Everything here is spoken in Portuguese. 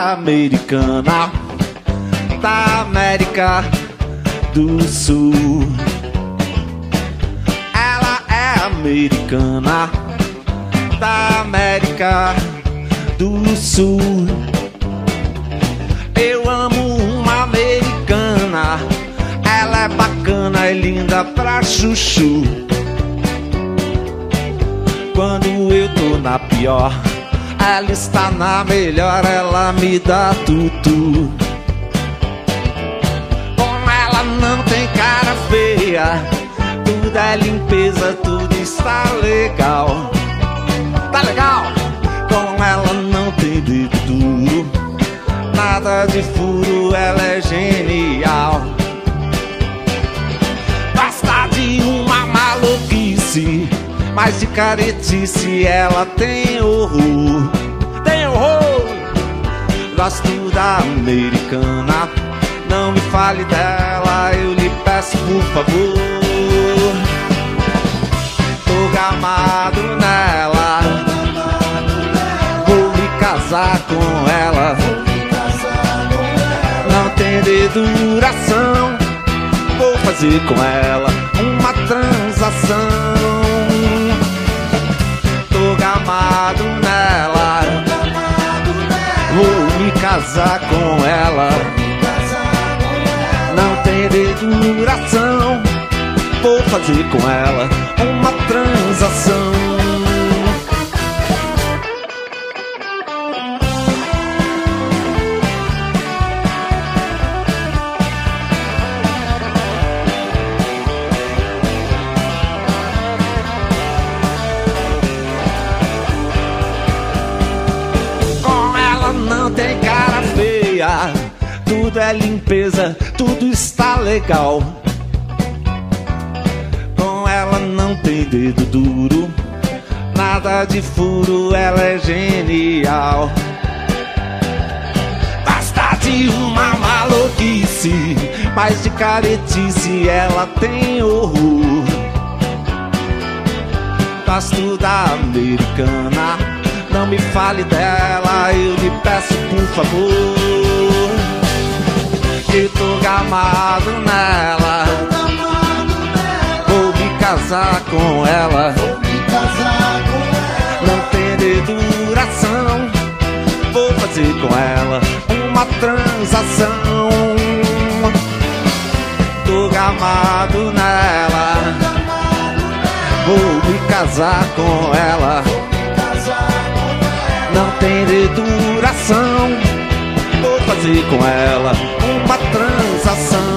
americana da América do Sul. Ela é americana da América do Sul. Eu amo uma americana, ela é bacana e linda pra chuchu. Quando eu tô na pior, ela está na melhor, ela me dá tudo. Com ela não tem cara feia, tudo é limpeza, tudo está legal. Tá legal? Com ela não tem dedo duro, nada de furo, ela é genial. Basta de uma maluquice, mas de caretice ela tem horror. Tem horror. Gosto da americana, não me fale dela, eu lhe peço por favor. Tô gamado nela, vou me casar com ela. Não tem deduração, vou fazer com ela uma transação. Tô gamado nela, vou me casar com ela. Não tem deduração, vou fazer com ela uma transação. Não tem cara feia, tudo é limpeza, tudo está legal. Com ela não tem dedo duro, nada de furo, ela é genial. Basta de uma maluquice, mas de caretice ela tem horror. Gosto da americana, não me fale dela, eu lhe peço por favor. Eu tô gamado nela, vou me casar com ela. Não tem deduração, vou fazer com ela uma transação. Tô gamado nela, vou me casar com ela. Não tem deduração, vou fazer com ela uma transação.